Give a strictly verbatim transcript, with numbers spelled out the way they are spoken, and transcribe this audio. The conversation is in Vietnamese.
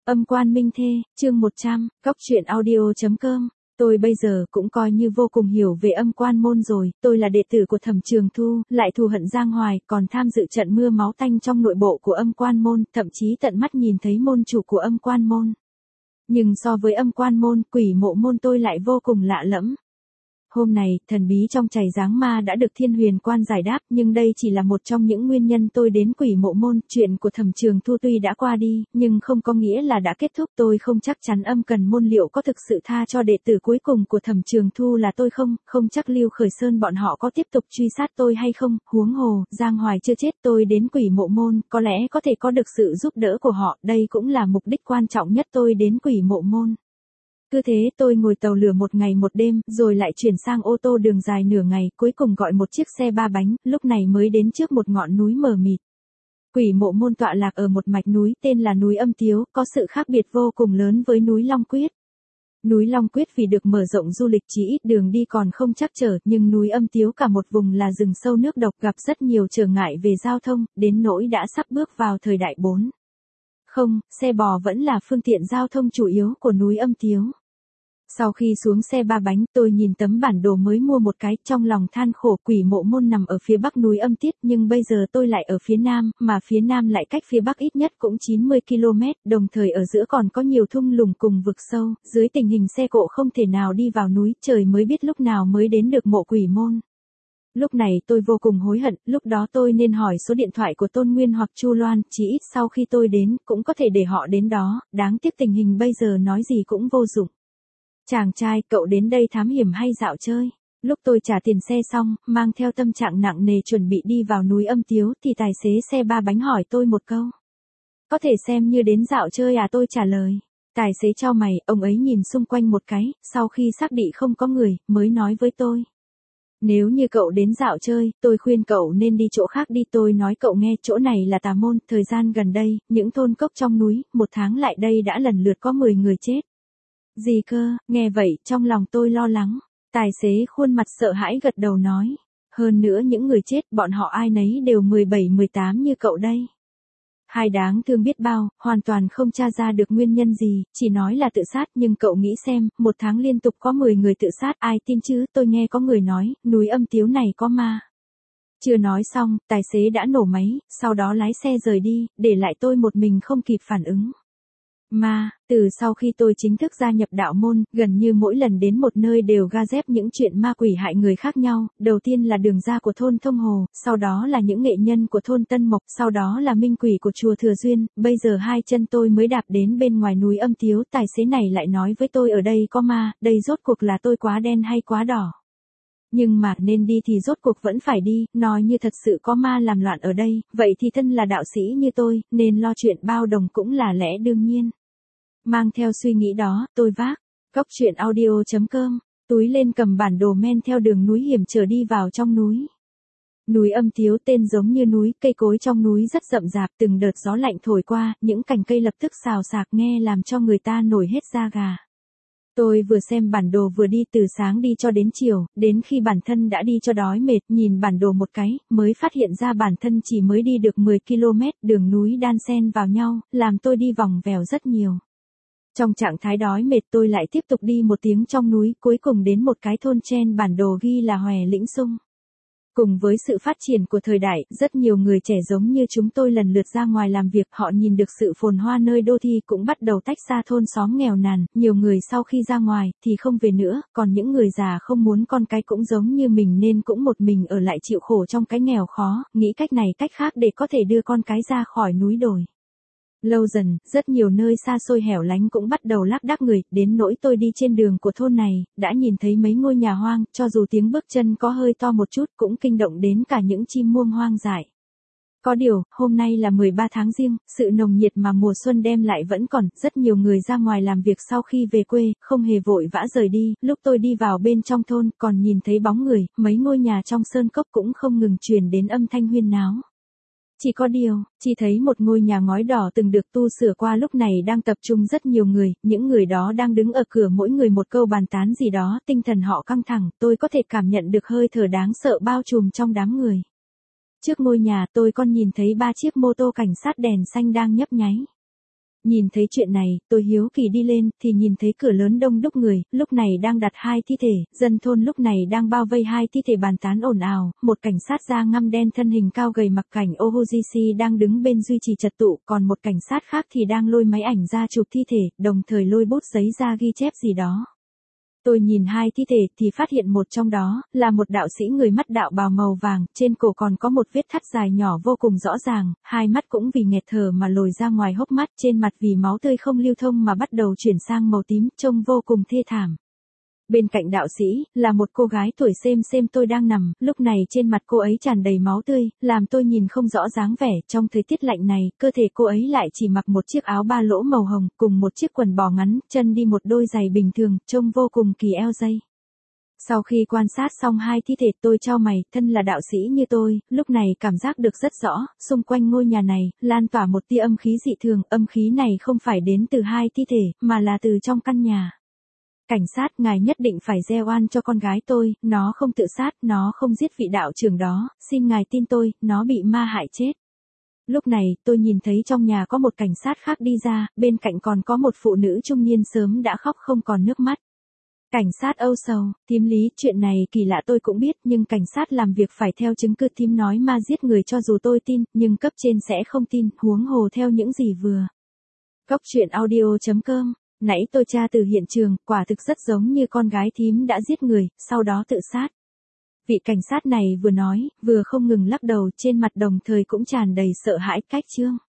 Âm quan minh thê, chương một trăm, cóc truyện audio.com. Tôi bây giờ cũng coi như vô cùng hiểu về âm quan môn rồi, tôi là đệ tử của Thẩm Trường Thu, lại thù hận Giang Hoài, còn tham dự trận mưa máu tanh trong nội bộ của âm quan môn, thậm chí tận mắt nhìn thấy môn chủ của âm quan môn. Nhưng so với âm quan môn, quỷ mộ môn tôi lại vô cùng lạ lẫm. Hôm nay, thần bí trong chày giáng ma đã được Thiên Huyền Quan giải đáp, nhưng đây chỉ là một trong những nguyên nhân tôi đến quỷ mộ môn. Chuyện của Thẩm Trường Thu tuy đã qua đi, nhưng không có nghĩa là đã kết thúc. Tôi không chắc chắn âm cần môn liệu có thực sự tha cho đệ tử cuối cùng của Thẩm Trường Thu là tôi không, không chắc Lưu Khởi Sơn bọn họ có tiếp tục truy sát tôi hay không. Huống hồ, Giang Hoài chưa chết, tôi đến quỷ mộ môn, có lẽ có thể có được sự giúp đỡ của họ, đây cũng là mục đích quan trọng nhất tôi đến quỷ mộ môn. Cứ thế tôi ngồi tàu lửa một ngày một đêm, rồi lại chuyển sang ô tô đường dài nửa ngày, cuối cùng gọi một chiếc xe ba bánh, lúc này mới đến trước một ngọn núi mờ mịt. Quỷ mộ môn tọa lạc ở một mạch núi tên là núi Âm Tiếu, có sự khác biệt vô cùng lớn với núi Long Quyết. Núi Long Quyết vì được mở rộng du lịch chỉ ít đường đi còn không trắc trở, nhưng núi Âm Tiếu cả một vùng là rừng sâu nước độc, gặp rất nhiều trở ngại về giao thông, đến nỗi đã sắp bước vào thời đại bốn. Không, xe bò vẫn là phương tiện giao thông chủ yếu của núi Âm Tiếu. Sau khi xuống xe ba bánh, tôi nhìn tấm bản đồ mới mua một cái, trong lòng than khổ. Quỷ mộ môn nằm ở phía bắc núi Âm Tiết, nhưng bây giờ tôi lại ở phía nam, mà phía nam lại cách phía bắc ít nhất cũng chín mươi ki lô mét, đồng thời ở giữa còn có nhiều thung lũng cùng vực sâu, dưới tình hình xe cộ không thể nào đi vào núi, trời mới biết lúc nào mới đến được mộ quỷ môn. Lúc này tôi vô cùng hối hận, lúc đó tôi nên hỏi số điện thoại của Tôn Nguyên hoặc Chu Loan, chỉ ít sau khi tôi đến, cũng có thể để họ đến đó, đáng tiếc tình hình bây giờ nói gì cũng vô dụng. Chàng trai, cậu đến đây thám hiểm hay dạo chơi? Lúc tôi trả tiền xe xong, mang theo tâm trạng nặng nề chuẩn bị đi vào núi Âm Tiếu, thì tài xế xe ba bánh hỏi tôi một câu. Có thể xem như đến dạo chơi à? Tôi trả lời. Tài xế chau mày, ông ấy nhìn xung quanh một cái, sau khi xác định không có người, mới nói với tôi. Nếu như cậu đến dạo chơi, tôi khuyên cậu nên đi chỗ khác đi. Tôi nói cậu nghe, chỗ này là tà môn, thời gian gần đây, những thôn cốc trong núi, một tháng lại đây đã lần lượt có mười người chết. Gì cơ? Nghe vậy, trong lòng tôi lo lắng. Tài xế khuôn mặt sợ hãi gật đầu nói. Hơn nữa những người chết, bọn họ ai nấy đều mười bảy mười tám như cậu đây. Hai đáng thương biết bao, hoàn toàn không tra ra được nguyên nhân gì, chỉ nói là tự sát. Nhưng cậu nghĩ xem, một tháng liên tục có mười người tự sát, ai tin chứ? Tôi nghe có người nói, núi Âm Tiếu này có ma. Chưa nói xong, tài xế đã nổ máy, sau đó lái xe rời đi, để lại tôi một mình không kịp phản ứng. Ma, từ sau khi tôi chính thức gia nhập đạo môn, gần như mỗi lần đến một nơi đều ga dép những chuyện ma quỷ hại người khác nhau. Đầu tiên là đường ra của thôn Thông Hồ, sau đó là những nghệ nhân của thôn Tân Mộc, sau đó là minh quỷ của chùa Thừa Duyên. Bây giờ hai chân tôi mới đạp đến bên ngoài núi Âm Tiếu, tài xế này lại nói với tôi ở đây có ma, đây rốt cuộc là tôi quá đen hay quá đỏ. Nhưng mà nên đi thì rốt cuộc vẫn phải đi, nói như thật sự có ma làm loạn ở đây, vậy thì thân là đạo sĩ như tôi, nên lo chuyện bao đồng cũng là lẽ đương nhiên. Mang theo suy nghĩ đó, tôi vác cóc truyện audio.com, túi lên cầm bản đồ men theo đường núi hiểm trở đi vào trong núi. Núi Âm Tiếu tên giống như núi, cây cối trong núi rất rậm rạp, từng đợt gió lạnh thổi qua, những cành cây lập tức xào xạc nghe làm cho người ta nổi hết da gà. Tôi vừa xem bản đồ vừa đi từ sáng đi cho đến chiều, đến khi bản thân đã đi cho đói mệt, nhìn bản đồ một cái, mới phát hiện ra bản thân chỉ mới đi được mười ki lô mét, đường núi đan xen vào nhau, làm tôi đi vòng vèo rất nhiều. Trong trạng thái đói mệt tôi lại tiếp tục đi một tiếng trong núi, cuối cùng đến một cái thôn trên bản đồ ghi là Hòe Lĩnh Sung. Cùng với sự phát triển của thời đại, rất nhiều người trẻ giống như chúng tôi lần lượt ra ngoài làm việc, họ nhìn được sự phồn hoa nơi đô thị cũng bắt đầu tách ra thôn xóm nghèo nàn, nhiều người sau khi ra ngoài, thì không về nữa, còn những người già không muốn con cái cũng giống như mình nên cũng một mình ở lại chịu khổ trong cái nghèo khó, nghĩ cách này cách khác để có thể đưa con cái ra khỏi núi đồi. Lâu dần, rất nhiều nơi xa xôi hẻo lánh cũng bắt đầu lác đác người, đến nỗi tôi đi trên đường của thôn này, đã nhìn thấy mấy ngôi nhà hoang, cho dù tiếng bước chân có hơi to một chút cũng kinh động đến cả những chim muông hoang dại. Có điều, hôm nay là mười ba tháng Giêng, sự nồng nhiệt mà mùa xuân đem lại vẫn còn, rất nhiều người ra ngoài làm việc sau khi về quê, không hề vội vã rời đi, lúc tôi đi vào bên trong thôn, còn nhìn thấy bóng người, mấy ngôi nhà trong sơn cốc cũng không ngừng truyền đến âm thanh huyên náo. Chỉ có điều, chỉ thấy một ngôi nhà ngói đỏ từng được tu sửa qua lúc này đang tập trung rất nhiều người, những người đó đang đứng ở cửa mỗi người một câu bàn tán gì đó, tinh thần họ căng thẳng, tôi có thể cảm nhận được hơi thở đáng sợ bao trùm trong đám người. Trước ngôi nhà tôi còn nhìn thấy ba chiếc mô tô cảnh sát đèn xanh đang nhấp nháy. Nhìn thấy chuyện này, tôi hiếu kỳ đi lên, thì nhìn thấy cửa lớn đông đúc người, lúc này đang đặt hai thi thể, dân thôn lúc này đang bao vây hai thi thể bàn tán ồn ào, một cảnh sát da ngăm đen thân hình cao gầy mặc cảnh Ohujishi đang đứng bên duy trì trật tự, còn một cảnh sát khác thì đang lôi máy ảnh ra chụp thi thể, đồng thời lôi bút giấy ra ghi chép gì đó. Tôi nhìn hai thi thể thì phát hiện một trong đó là một đạo sĩ người mắt đạo bào màu vàng, trên cổ còn có một vết thắt dài nhỏ vô cùng rõ ràng, hai mắt cũng vì nghẹt thở mà lồi ra ngoài hốc mắt, trên mặt vì máu tươi không lưu thông mà bắt đầu chuyển sang màu tím, trông vô cùng thê thảm. Bên cạnh đạo sĩ, là một cô gái tuổi xem xem tôi đang nằm, lúc này trên mặt cô ấy tràn đầy máu tươi, làm tôi nhìn không rõ dáng vẻ, trong thời tiết lạnh này, cơ thể cô ấy lại chỉ mặc một chiếc áo ba lỗ màu hồng, cùng một chiếc quần bò ngắn, chân đi một đôi giày bình thường, trông vô cùng kỳ eo dây. Sau khi quan sát xong hai thi thể tôi chau mày, thân là đạo sĩ như tôi, lúc này cảm giác được rất rõ, xung quanh ngôi nhà này, lan tỏa một tia âm khí dị thường, âm khí này không phải đến từ hai thi thể, mà là từ trong căn nhà. Cảnh sát, ngài nhất định phải gieo oan cho con gái tôi, nó không tự sát, nó không giết vị đạo trưởng đó, xin ngài tin tôi, nó bị ma hại chết. Lúc này, tôi nhìn thấy trong nhà có một cảnh sát khác đi ra, bên cạnh còn có một phụ nữ trung niên sớm đã khóc không còn nước mắt. Cảnh sát âu sầu, thím Lý, chuyện này kỳ lạ tôi cũng biết, nhưng cảnh sát làm việc phải theo chứng cứ, thím nói ma giết người cho dù tôi tin, nhưng cấp trên sẽ không tin, huống hồ theo những gì vừa. Góc truyện audio chấm com. Nãy tôi tra từ hiện trường, quả thực rất giống như con gái thím đã giết người, sau đó tự sát. Vị cảnh sát này vừa nói, vừa không ngừng lắc đầu, trên mặt đồng thời cũng tràn đầy sợ hãi. Cách chương.